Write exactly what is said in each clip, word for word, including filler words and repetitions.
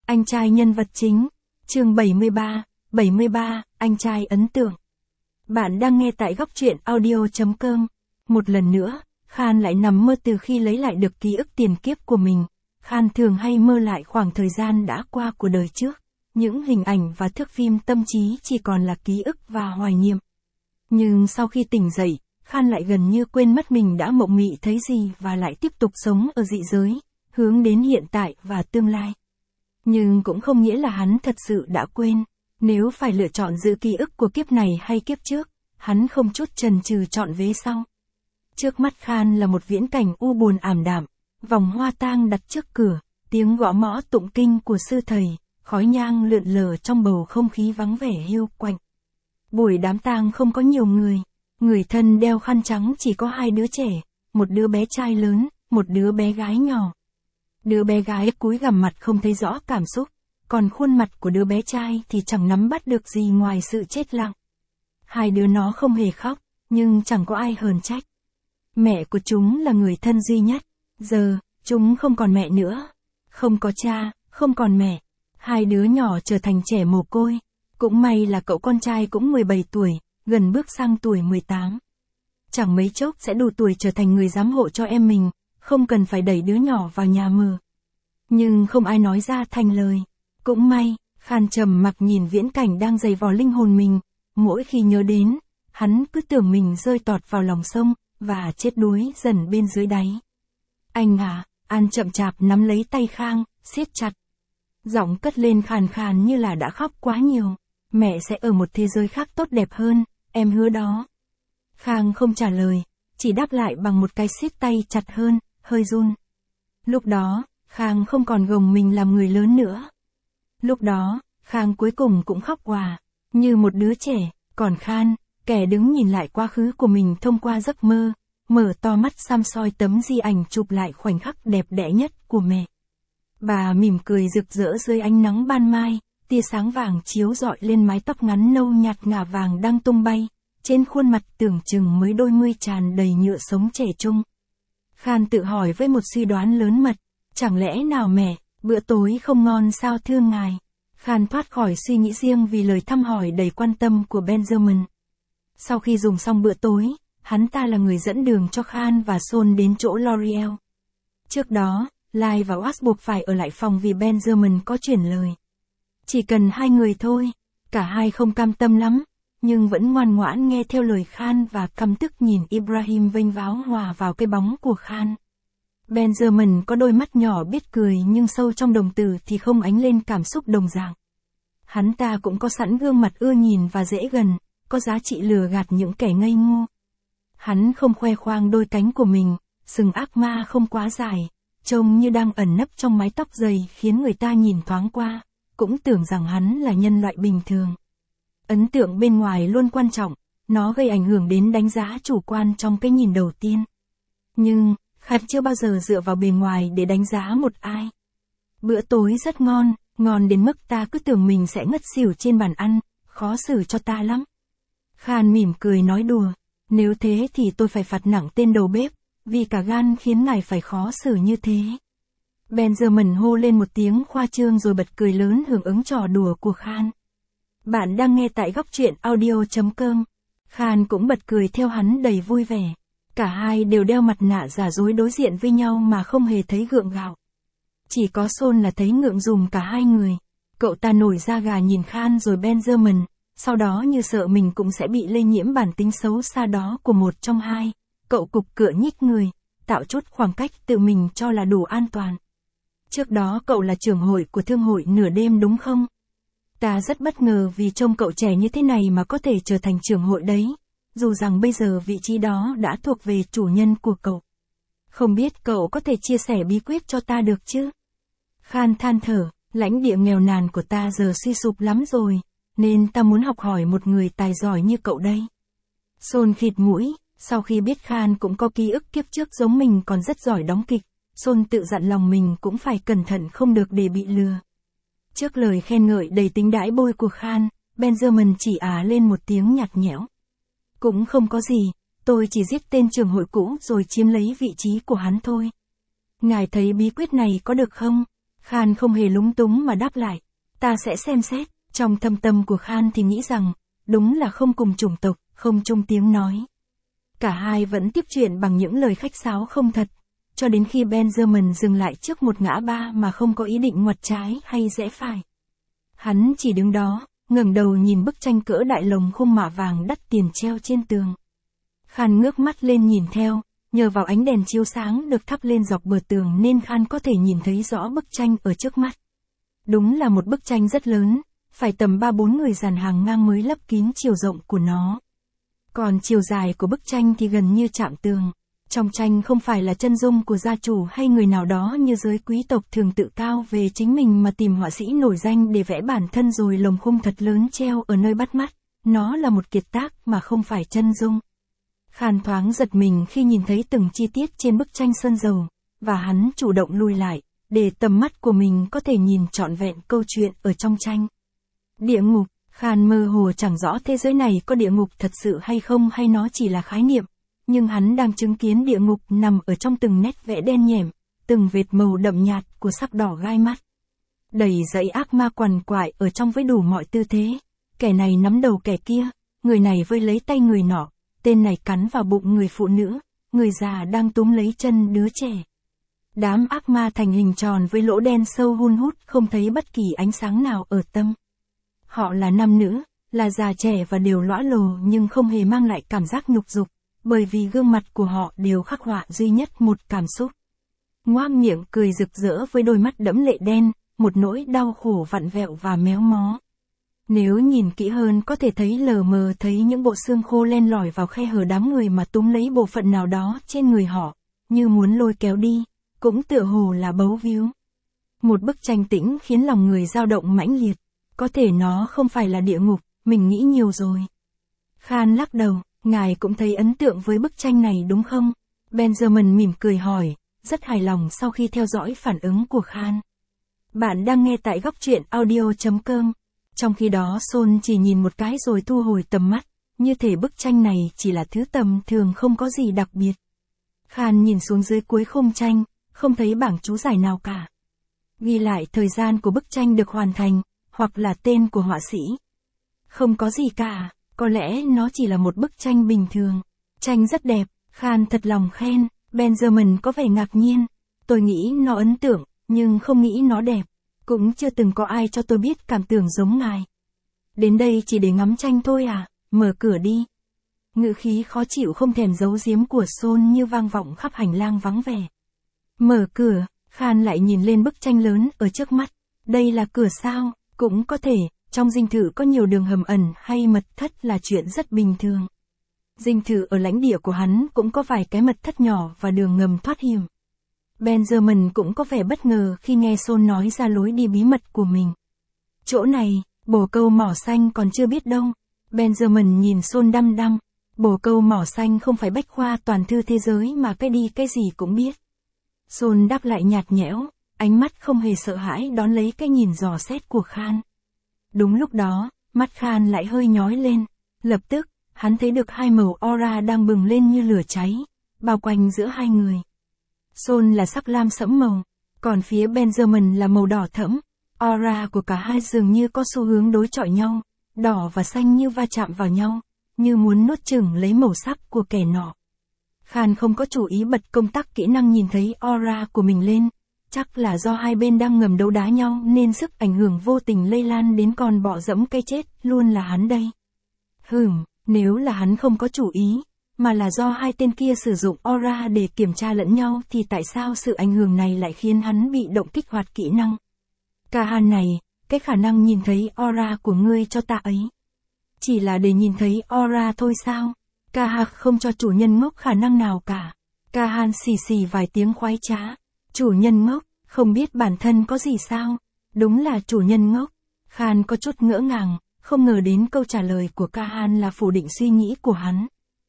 Anh trai nhân vật chính. Chương bảy mươi ba, bảy mươi ba, anh trai ấn tượng. Bạn đang nghe tại góc truyện audio chấm com. Một lần nữa, Khan lại nằm mơ từ khi lấy lại được ký ức tiền kiếp của mình. Khan thường hay mơ lại khoảng thời gian đã qua của đời trước. Những hình ảnh và thước phim tâm trí chỉ còn là ký ức và hoài niệm. Nhưng sau khi tỉnh dậy, Khan lại gần như quên mất mình đã mộng mị thấy gì và lại tiếp tục sống ở dị giới, hướng đến hiện tại và tương lai. Nhưng cũng không nghĩa là hắn thật sự đã quên. Nếu phải lựa chọn giữa ký ức của kiếp này hay kiếp trước, hắn không chút chần chừ chọn vế sau. Trước mắt Khan là một viễn cảnh u buồn ảm đạm, vòng hoa tang đặt trước cửa, tiếng gõ mõ tụng kinh của sư thầy, khói nhang lượn lờ trong bầu không khí vắng vẻ hiu quạnh. Buổi đám tang không có nhiều người, người thân đeo khăn trắng chỉ có hai đứa trẻ, một đứa bé trai lớn, một đứa bé gái nhỏ. Đứa bé gái cúi gằm mặt không thấy rõ cảm xúc, còn khuôn mặt của đứa bé trai thì chẳng nắm bắt được gì ngoài sự chết lặng. Hai đứa nó không hề khóc, nhưng chẳng có ai hờn trách. Mẹ của chúng là người thân duy nhất, giờ, chúng không còn mẹ nữa. Không có cha, không còn mẹ. Hai đứa nhỏ trở thành trẻ mồ côi. Cũng may là cậu con trai cũng mười bảy tuổi, gần bước sang tuổi mười tám. Chẳng mấy chốc sẽ đủ tuổi trở thành người giám hộ cho em mình, không cần phải đẩy đứa nhỏ vào nhà mờ. Nhưng không ai nói ra thành lời. Cũng may, Khan trầm mặc nhìn viễn cảnh đang dày vò linh hồn mình. Mỗi khi nhớ đến, hắn cứ tưởng mình rơi tọt vào lòng sông, và chết đuối dần bên dưới đáy. Anh à, An chậm chạp nắm lấy tay Khang, siết chặt. Giọng cất lên khàn khàn như là đã khóc quá nhiều. Mẹ sẽ ở một thế giới khác tốt đẹp hơn, em hứa đó. Khang không trả lời, chỉ đáp lại bằng một cái siết tay chặt hơn, hơi run. Lúc đó, Khang không còn gồng mình làm người lớn nữa. Lúc đó, Khang cuối cùng cũng khóc òa, như một đứa trẻ, còn Khan, kẻ đứng nhìn lại quá khứ của mình thông qua giấc mơ, mở to mắt xăm soi tấm di ảnh chụp lại khoảnh khắc đẹp đẽ nhất của mẹ. Bà mỉm cười rực rỡ dưới ánh nắng ban mai, tia sáng vàng chiếu rọi lên mái tóc ngắn nâu nhạt ngả vàng đang tung bay, trên khuôn mặt tưởng chừng mới đôi mươi tràn đầy nhựa sống trẻ trung. Khan tự hỏi với một suy đoán lớn mật, chẳng lẽ nào mẹ, bữa tối không ngon sao thưa ngài? Khan thoát khỏi suy nghĩ riêng vì lời thăm hỏi đầy quan tâm của Benjamin. Sau khi dùng xong bữa tối, hắn ta là người dẫn đường cho Khan và Son đến chỗ L'Oreal. Trước đó, Lai và Watts buộc phải ở lại phòng vì Benjamin có chuyển lời. Chỉ cần hai người thôi, cả hai không cam tâm lắm, nhưng vẫn ngoan ngoãn nghe theo lời Khan và căm tức nhìn Ibrahim vênh váo hòa vào cái bóng của Khan. Benjamin có đôi mắt nhỏ biết cười nhưng sâu trong đồng tử thì không ánh lên cảm xúc đồng dạng. Hắn ta cũng có sẵn gương mặt ưa nhìn và dễ gần, có giá trị lừa gạt những kẻ ngây ngô. Hắn không khoe khoang đôi cánh của mình, sừng ác ma không quá dài, trông như đang ẩn nấp trong mái tóc dày khiến người ta nhìn thoáng qua, cũng tưởng rằng hắn là nhân loại bình thường. Ấn tượng bên ngoài luôn quan trọng, nó gây ảnh hưởng đến đánh giá chủ quan trong cái nhìn đầu tiên. Nhưng, Khan chưa bao giờ dựa vào bề ngoài để đánh giá một ai. Bữa tối rất ngon, ngon đến mức ta cứ tưởng mình sẽ ngất xỉu trên bàn ăn, khó xử cho ta lắm. Khan mỉm cười nói đùa, nếu thế thì tôi phải phạt nặng tên đầu bếp, vì cả gan khiến ngài phải khó xử như thế. Benjamin hô lên một tiếng khoa trương rồi bật cười lớn hưởng ứng trò đùa của Khan. Bạn đang nghe tại góc truyện audio chấm com. Khan cũng bật cười theo hắn đầy vui vẻ. Cả hai đều đeo mặt nạ giả dối đối diện với nhau mà không hề thấy gượng gạo. Chỉ có Son là thấy ngượng ngùng cả hai người. Cậu ta nổi da gà nhìn Khan rồi Benjamin, sau đó như sợ mình cũng sẽ bị lây nhiễm bản tính xấu xa đó của một trong hai. Cậu cục cựa nhích người, tạo chút khoảng cách tự mình cho là đủ an toàn. Trước đó cậu là trưởng hội của thương hội nửa đêm đúng không? Ta rất bất ngờ vì trông cậu trẻ như thế này mà có thể trở thành trưởng hội đấy, dù rằng bây giờ vị trí đó đã thuộc về chủ nhân của cậu. Không biết cậu có thể chia sẻ bí quyết cho ta được chứ? Khan than thở, lãnh địa nghèo nàn của ta giờ suy sụp lắm rồi, nên ta muốn học hỏi một người tài giỏi như cậu đây. Son khịt mũi, sau khi biết Khan cũng có ký ức kiếp trước giống mình còn rất giỏi đóng kịch, Son tự dặn lòng mình cũng phải cẩn thận không được để bị lừa. Trước lời khen ngợi đầy tính đãi bôi của Khan, Benjamin chỉ á lên một tiếng nhạt nhẽo. Cũng không có gì, tôi chỉ giết tên trưởng hội cũ rồi chiếm lấy vị trí của hắn thôi. Ngài thấy bí quyết này có được không? Khan không hề lúng túng mà đáp lại. Ta sẽ xem xét. Trong thâm tâm của Khan thì nghĩ rằng, đúng là không cùng chủng tộc, không chung tiếng nói. Cả hai vẫn tiếp chuyện bằng những lời khách sáo không thật, cho đến khi Benjamin dừng lại trước một ngã ba mà không có ý định ngoặt trái hay rẽ phải. Hắn chỉ đứng đó, ngẩng đầu nhìn bức tranh cỡ đại lồng khung mạ vàng đắt tiền treo trên tường. Khan ngước mắt lên nhìn theo, nhờ vào ánh đèn chiếu sáng được thắp lên dọc bờ tường nên Khan có thể nhìn thấy rõ bức tranh ở trước mắt. Đúng là một bức tranh rất lớn, phải tầm ba bốn người dàn hàng ngang mới lấp kín chiều rộng của nó. Còn chiều dài của bức tranh thì gần như chạm tường. Trong tranh không phải là chân dung của gia chủ hay người nào đó như giới quý tộc thường tự cao về chính mình mà tìm họa sĩ nổi danh để vẽ bản thân rồi lồng khung thật lớn treo ở nơi bắt mắt. Nó là một kiệt tác mà không phải chân dung. Khan thoáng giật mình khi nhìn thấy từng chi tiết trên bức tranh sơn dầu, và hắn chủ động lùi lại, để tầm mắt của mình có thể nhìn trọn vẹn câu chuyện ở trong tranh. Địa ngục, Khan mơ hồ chẳng rõ thế giới này có địa ngục thật sự hay không hay nó chỉ là khái niệm, nhưng hắn đang chứng kiến địa ngục nằm ở trong từng nét vẽ đen nhẻm, từng vệt màu đậm nhạt của sắc đỏ gai mắt. Đầy dãy ác ma quằn quại ở trong với đủ mọi tư thế, kẻ này nắm đầu kẻ kia, người này vơi lấy tay người nọ, tên này cắn vào bụng người phụ nữ, người già đang túm lấy chân đứa trẻ. Đám ác ma thành hình tròn với lỗ đen sâu hun hút không thấy bất kỳ ánh sáng nào ở tâm. Họ là nam nữ, là già trẻ và đều lõa lồ nhưng không hề mang lại cảm giác nhục dục, bởi vì gương mặt của họ đều khắc họa duy nhất một cảm xúc. Ngoác miệng cười rực rỡ với đôi mắt đẫm lệ đen, một nỗi đau khổ vặn vẹo và méo mó. Nếu nhìn kỹ hơn có thể thấy lờ mờ thấy những bộ xương khô len lỏi vào khe hở đám người mà túm lấy bộ phận nào đó trên người họ, như muốn lôi kéo đi, cũng tựa hồ là bấu víu. Một bức tranh tĩnh khiến lòng người dao động mãnh liệt. Có thể nó không phải là địa ngục, mình nghĩ nhiều rồi. Khan lắc đầu, ngài cũng thấy ấn tượng với bức tranh này đúng không? Benjamin mỉm cười hỏi, rất hài lòng sau khi theo dõi phản ứng của Khan. Bạn đang nghe tại góc truyện audio chấm com. Trong khi đó Son chỉ nhìn một cái rồi thu hồi tầm mắt, như thể bức tranh này chỉ là thứ tầm thường không có gì đặc biệt. Khan nhìn xuống dưới cuối khung tranh, không thấy bảng chú giải nào cả. Ghi lại thời gian của bức tranh được hoàn thành, hoặc là tên của họa sĩ. Không có gì cả, có lẽ nó chỉ là một bức tranh bình thường. Tranh rất đẹp, Khan thật lòng khen, Benjamin có vẻ ngạc nhiên. Tôi nghĩ nó ấn tượng, nhưng không nghĩ nó đẹp. Cũng chưa từng có ai cho tôi biết cảm tưởng giống ngài. Đến đây chỉ để ngắm tranh thôi à, mở cửa đi. Ngữ khí khó chịu không thèm giấu giếm của Son như vang vọng khắp hành lang vắng vẻ. Mở cửa, Khan lại nhìn lên bức tranh lớn ở trước mắt. Đây là cửa sao? Cũng có thể, trong dinh thự có nhiều đường hầm ẩn hay mật thất là chuyện rất bình thường. Dinh thự ở lãnh địa của hắn cũng có vài cái mật thất nhỏ và đường ngầm thoát hiểm. Benjamin cũng có vẻ bất ngờ khi nghe Son nói ra lối đi bí mật của mình. Chỗ này, bồ câu mỏ xanh còn chưa biết đâu. Benjamin nhìn Son đăm đăm. Bồ câu mỏ xanh không phải bách khoa toàn thư thế giới mà cái đi cái gì cũng biết. Son đáp lại nhạt nhẽo, ánh mắt không hề sợ hãi đón lấy cái nhìn dò xét của Khan. Đúng lúc đó, mắt Khan lại hơi nhói lên. Lập tức, hắn thấy được hai màu aura đang bừng lên như lửa cháy, bao quanh giữa hai người. Son là sắc lam sẫm màu, còn phía Benjamin là màu đỏ thẫm. Aura của cả hai dường như có xu hướng đối chọi nhau, đỏ và xanh như va chạm vào nhau, như muốn nuốt chửng lấy màu sắc của kẻ nọ. Khan không có chủ ý bật công tắc kỹ năng nhìn thấy aura của mình lên, chắc là do hai bên đang ngầm đấu đá nhau nên sức ảnh hưởng vô tình lây lan đến con bọ dẫm cây chết, luôn là hắn đây. Hừm, nếu là hắn không có chủ ý, mà là do hai tên kia sử dụng aura để kiểm tra lẫn nhau thì tại sao sự ảnh hưởng này lại khiến hắn bị động kích hoạt kỹ năng? Khan này, cái khả năng nhìn thấy aura của ngươi cho ta ấy. Chỉ là để nhìn thấy aura thôi sao? Khan không cho chủ nhân ngốc khả năng nào cả. Khan xì xì vài tiếng khoái trá. Chủ nhân ngốc, không biết bản thân có gì sao? Đúng là chủ nhân ngốc. Khan có chút ngỡ ngàng, không ngờ đến câu trả lời của Khan là phủ định suy nghĩ của hắn.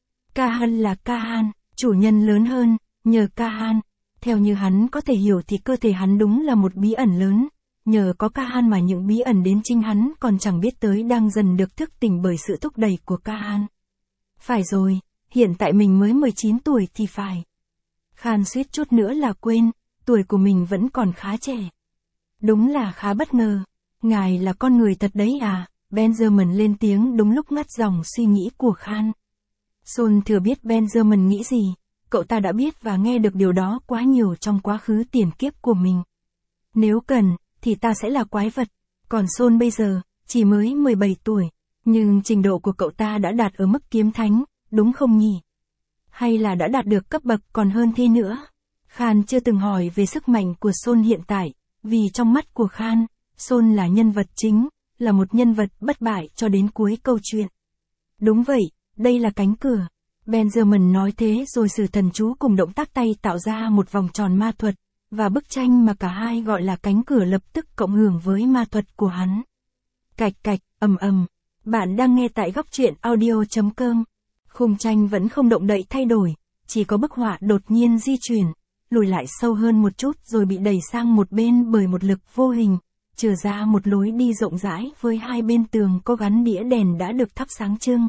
Khan là Khan, chủ nhân lớn hơn, nhờ Khan. Theo như hắn có thể hiểu thì cơ thể hắn đúng là một bí ẩn lớn. Nhờ có Khan mà những bí ẩn đến chính hắn còn chẳng biết tới đang dần được thức tỉnh bởi sự thúc đẩy của Khan. Phải rồi, hiện tại mình mới mười chín tuổi thì phải. Khan suýt chút nữa là quên, tuổi của mình vẫn còn khá trẻ. Đúng là khá bất ngờ. Ngài là con người thật đấy à? Benjamin lên tiếng đúng lúc ngắt dòng suy nghĩ của Khan. Son thừa biết Benjamin nghĩ gì. Cậu ta đã biết và nghe được điều đó quá nhiều trong quá khứ tiền kiếp của mình. Nếu cần, thì ta sẽ là quái vật. Còn Son bây giờ, chỉ mới mười bảy tuổi. Nhưng trình độ của cậu ta đã đạt ở mức kiếm thánh, đúng không nhỉ? Hay là đã đạt được cấp bậc còn hơn thế nữa? Khan chưa từng hỏi về sức mạnh của Son hiện tại, vì trong mắt của Khan, Son là nhân vật chính, là một nhân vật bất bại cho đến cuối câu chuyện. Đúng vậy, đây là cánh cửa. Benjamin nói thế rồi sử thần chú cùng động tác tay tạo ra một vòng tròn ma thuật, và bức tranh mà cả hai gọi là cánh cửa lập tức cộng hưởng với ma thuật của hắn. Cạch cạch, ầm ầm. Bạn đang nghe tại góc truyện audio chấm com. Khung tranh vẫn không động đậy thay đổi, chỉ có bức họa đột nhiên di chuyển, lùi lại sâu hơn một chút rồi bị đẩy sang một bên bởi một lực vô hình, chừa ra một lối đi rộng rãi với hai bên tường có gắn đĩa đèn đã được thắp sáng trưng.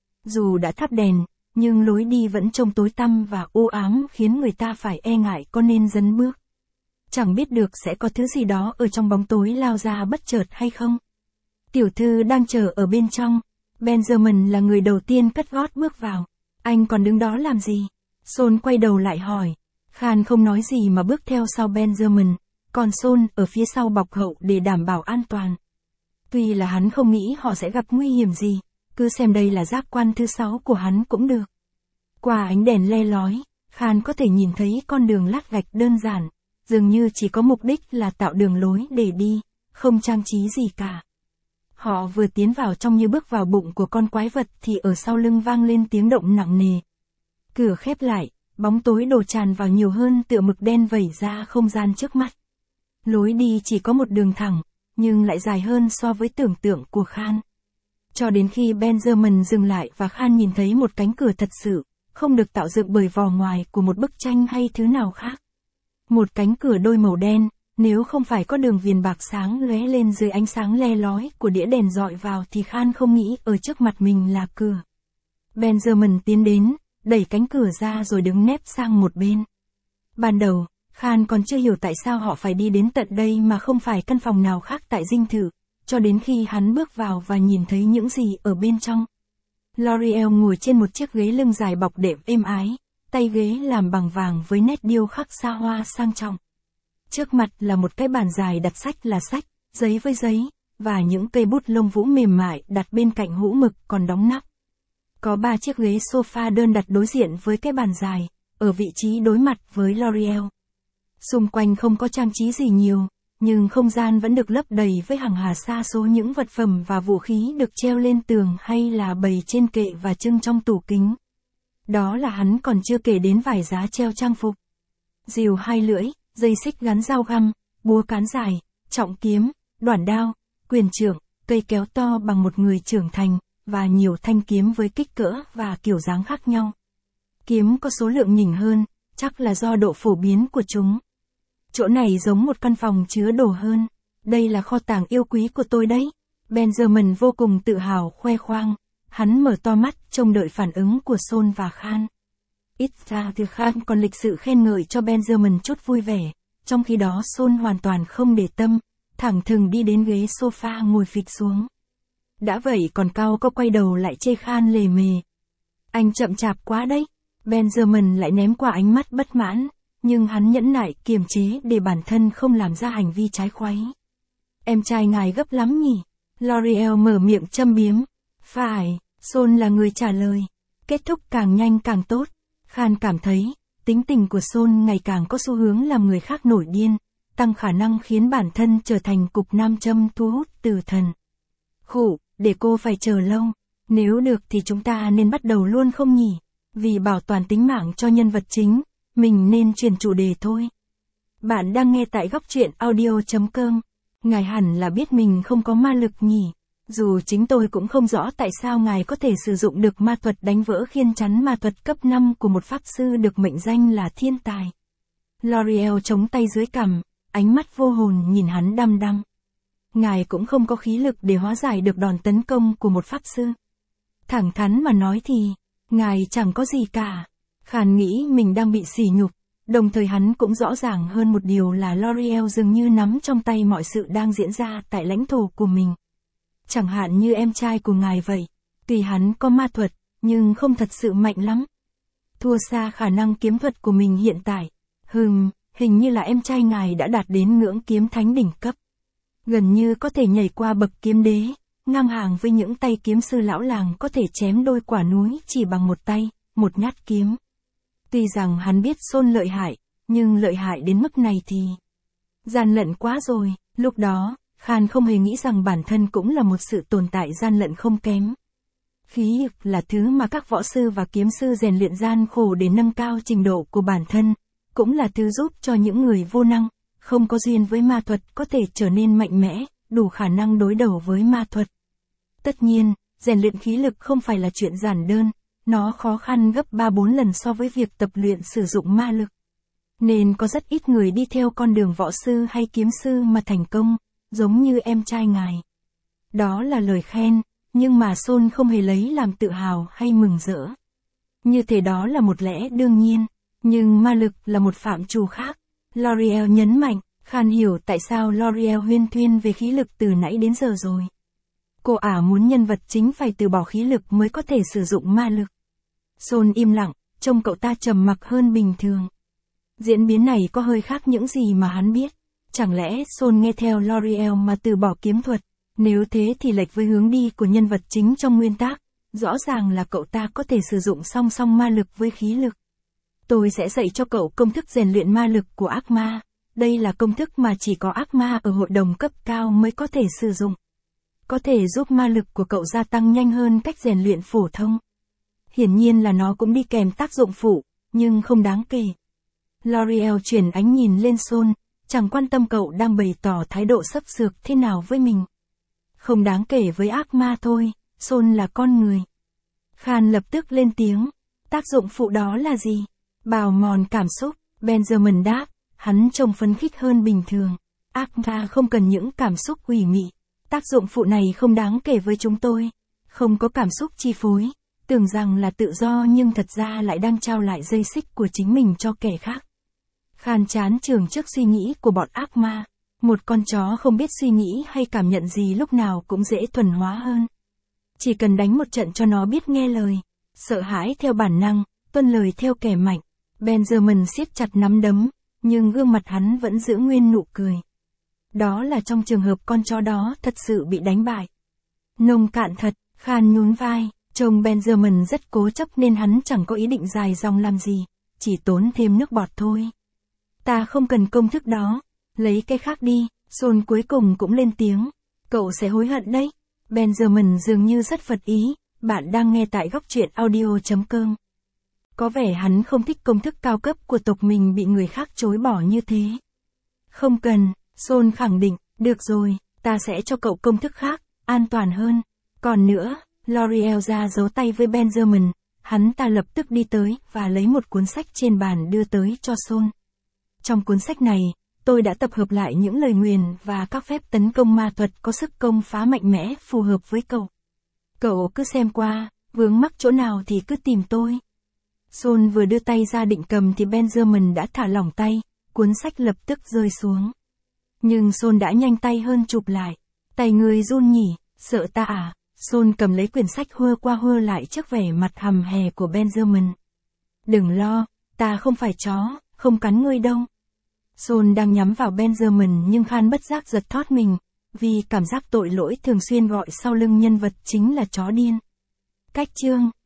Dù đã thắp đèn, nhưng lối đi vẫn trông tối tăm và u ám khiến người ta phải e ngại có nên dấn bước. Chẳng biết được sẽ có thứ gì đó ở trong bóng tối lao ra bất chợt hay không. Tiểu thư đang chờ ở bên trong. Benjamin là người đầu tiên cất gót bước vào. Anh còn đứng đó làm gì? Son quay đầu lại hỏi. Khan không nói gì mà bước theo sau Benjamin, còn Son ở phía sau bọc hậu để đảm bảo an toàn. Tuy là hắn không nghĩ họ sẽ gặp nguy hiểm gì, cứ xem đây là giác quan thứ sáu của hắn cũng được. Qua ánh đèn le lói, Khan có thể nhìn thấy con đường lát gạch đơn giản, dường như chỉ có mục đích là tạo đường lối để đi, không trang trí gì cả. Họ vừa tiến vào trong như bước vào bụng của con quái vật thì ở sau lưng vang lên tiếng động nặng nề. Cửa khép lại, bóng tối đổ tràn vào nhiều hơn tựa mực đen vẩy ra không gian trước mắt. Lối đi chỉ có một đường thẳng, nhưng lại dài hơn so với tưởng tượng của Khan. Cho đến khi Benjamin dừng lại và Khan nhìn thấy một cánh cửa thật sự, không được tạo dựng bởi vỏ ngoài của một bức tranh hay thứ nào khác. Một cánh cửa đôi màu đen, nếu không phải có đường viền bạc sáng lóe lên dưới ánh sáng le lói của đĩa đèn dọi vào thì Khan không nghĩ ở trước mặt mình là cửa. Benjamin tiến đến, đẩy cánh cửa ra rồi đứng nép sang một bên. Ban đầu, Khan còn chưa hiểu tại sao họ phải đi đến tận đây mà không phải căn phòng nào khác tại dinh thự, cho đến khi hắn bước vào và nhìn thấy những gì ở bên trong. L'Oreal ngồi trên một chiếc ghế lưng dài bọc đệm êm ái, tay ghế làm bằng vàng với nét điêu khắc xa hoa sang trọng. Trước mặt là một cái bàn dài đặt sách là sách, giấy với giấy, và những cây bút lông vũ mềm mại đặt bên cạnh hũ mực còn đóng nắp. Có ba chiếc ghế sofa đơn đặt đối diện với cái bàn dài, ở vị trí đối mặt với L'Oreal. Xung quanh không có trang trí gì nhiều, nhưng không gian vẫn được lấp đầy với hàng hà sa số những vật phẩm và vũ khí được treo lên tường hay là bày trên kệ và trưng trong tủ kính. Đó là hắn còn chưa kể đến vài giá treo trang phục. Rìu hai lưỡi, dây xích gắn dao găm, búa cán dài, trọng kiếm, đoản đao, quyền trượng, cây kéo to bằng một người trưởng thành, và nhiều thanh kiếm với kích cỡ và kiểu dáng khác nhau. Kiếm có số lượng nhỉnh hơn, chắc là do độ phổ biến của chúng. Chỗ này giống một căn phòng chứa đồ hơn. Đây là kho tàng yêu quý của tôi đấy. Benjamin vô cùng tự hào khoe khoang. Hắn mở to mắt trông đợi phản ứng của Son và Khan. Ít ra thì Khan còn lịch sự khen ngợi cho Benjamin chút vui vẻ. Trong khi đó Son hoàn toàn không để tâm, thẳng thừng đi đến ghế sofa ngồi phịch xuống. Đã vậy còn cao có quay đầu lại chê Khan lề mề. Anh chậm chạp quá đấy. Benjamin lại ném qua ánh mắt bất mãn, nhưng hắn nhẫn nại kiềm chế để bản thân không làm ra hành vi trái khoáy. Em trai ngài gấp lắm nhỉ? L'Oreal mở miệng châm biếm. Phải, Son là người trả lời. Kết thúc càng nhanh càng tốt. Khan cảm thấy, tính tình của Son ngày càng có xu hướng làm người khác nổi điên, tăng khả năng khiến bản thân trở thành cục nam châm thu hút từ thần. Khụ, để cô phải chờ lâu. Nếu được thì chúng ta nên bắt đầu luôn không nhỉ? Vì bảo toàn tính mạng cho nhân vật chính, mình nên chuyển chủ đề thôi. Bạn đang nghe tại góc truyện audio chấm com. Ngài hẳn là biết mình không có ma lực nhỉ? Dù chính tôi cũng không rõ tại sao ngài có thể sử dụng được ma thuật đánh vỡ khiên chắn ma thuật cấp năm của một pháp sư được mệnh danh là thiên tài. L'Oreal chống tay dưới cằm, ánh mắt vô hồn nhìn hắn đăm đăm. Ngài cũng không có khí lực để hóa giải được đòn tấn công của một pháp sư. Thẳng thắn mà nói thì, ngài chẳng có gì cả. Khan nghĩ mình đang bị sỉ nhục, Đồng thời hắn cũng rõ ràng hơn một điều là L'Oreal dường như nắm trong tay mọi sự đang diễn ra tại lãnh thổ của mình. Chẳng hạn như em trai của ngài vậy, tuy hắn có ma thuật, nhưng không thật sự mạnh lắm. Thua xa khả năng kiếm thuật của mình hiện tại. Hừm, hình như là em trai ngài đã đạt đến ngưỡng kiếm thánh đỉnh cấp. Gần như có thể nhảy qua bậc kiếm đế, ngang hàng với những tay kiếm sư lão làng có thể chém đôi quả núi chỉ bằng một tay, một nhát kiếm. Tuy rằng hắn biết Son lợi hại, nhưng lợi hại đến mức này thì gian lận quá rồi. Lúc đó, Khan không hề nghĩ rằng bản thân cũng là một sự tồn tại gian lận không kém. Khí lực là thứ mà các võ sư và kiếm sư rèn luyện gian khổ để nâng cao trình độ của bản thân, cũng là thứ giúp cho những người vô năng, không có duyên với ma thuật có thể trở nên mạnh mẽ, đủ khả năng đối đầu với ma thuật. Tất nhiên, rèn luyện khí lực không phải là chuyện giản đơn, nó khó khăn gấp ba bốn lần so với việc tập luyện sử dụng ma lực. Nên có rất ít người đi theo con đường võ sư hay kiếm sư mà thành công, giống như em trai ngài. Đó là lời khen, nhưng mà Son không hề lấy làm tự hào hay mừng rỡ. Như thế đó là một lẽ đương nhiên, nhưng ma lực là một phạm trù khác. L'Oreal nhấn mạnh, Khan hiểu tại sao L'Oreal huyên thuyên về khí lực từ nãy đến giờ rồi. Cô ả muốn nhân vật chính phải từ bỏ khí lực mới có thể sử dụng ma lực. Son im lặng, trông cậu ta trầm mặc hơn bình thường. Diễn biến này có hơi khác những gì mà hắn biết. Chẳng lẽ Son nghe theo L'Oreal mà từ bỏ kiếm thuật? Nếu thế thì lệch với hướng đi của nhân vật chính trong nguyên tác. Rõ ràng là cậu ta có thể sử dụng song song ma lực với khí lực. Tôi sẽ dạy cho cậu công thức rèn luyện ma lực của ác ma. Đây là công thức mà chỉ có ác ma ở hội đồng cấp cao mới có thể sử dụng. Có thể giúp ma lực của cậu gia tăng nhanh hơn cách rèn luyện phổ thông. Hiển nhiên là nó cũng đi kèm tác dụng phụ, nhưng không đáng kể. L'Oreal chuyển ánh nhìn lên Son, chẳng quan tâm cậu đang bày tỏ thái độ sấp xược thế nào với mình. Không đáng kể với ác ma thôi, Son là con người. Khan lập tức lên tiếng, tác dụng phụ đó là gì? Bào mòn cảm xúc, Benjamin đáp, hắn trông phấn khích hơn bình thường. Ác ma không cần những cảm xúc ủy mị. Tác dụng phụ này không đáng kể với chúng tôi. Không có cảm xúc chi phối, tưởng rằng là tự do nhưng thật ra lại đang trao lại dây xích của chính mình cho kẻ khác. Khan chán chường trước suy nghĩ của bọn ác ma. Một con chó không biết suy nghĩ hay cảm nhận gì lúc nào cũng dễ thuần hóa hơn. Chỉ cần đánh một trận cho nó biết nghe lời. Sợ hãi theo bản năng, tuân lời theo kẻ mạnh. Benjamin siết chặt nắm đấm, nhưng gương mặt hắn vẫn giữ nguyên nụ cười. Đó là trong trường hợp con chó đó thật sự bị đánh bại. Nông cạn thật, Khan nhún vai, trông Benjamin rất cố chấp nên hắn chẳng có ý định dài dòng làm gì, chỉ tốn thêm nước bọt thôi. Ta không cần công thức đó, lấy cái khác đi. Son cuối cùng cũng lên tiếng, cậu sẽ hối hận đấy. Benjamin dường như rất phật ý, bạn đang nghe tại góc truyện audio chấm com. Có vẻ hắn không thích công thức cao cấp của tộc mình bị người khác chối bỏ như thế. Không cần, Son khẳng định, được rồi, ta sẽ cho cậu công thức khác, an toàn hơn. Còn nữa, L'Oreal ra giấu tay với Benjamin, hắn ta lập tức đi tới và lấy một cuốn sách trên bàn đưa tới cho Son. Trong cuốn sách này, tôi đã tập hợp lại những lời nguyền và các phép tấn công ma thuật có sức công phá mạnh mẽ phù hợp với cậu. Cậu cứ xem qua, vướng mắc chỗ nào thì cứ tìm tôi. Son vừa đưa tay ra định cầm thì Benjamin đã thả lỏng tay, cuốn sách lập tức rơi xuống. Nhưng Son đã nhanh tay hơn chụp lại. Tay người run nhỉ, sợ ta à? Son cầm lấy quyển sách hua qua hua lại trước vẻ mặt hầm hè của Benjamin. Đừng lo, ta không phải chó, không cắn ngươi đâu. Son đang nhắm vào Benjamin nhưng Khan bất giác giật thót mình, vì cảm giác tội lỗi thường xuyên gọi sau lưng nhân vật chính là chó điên. Cách chương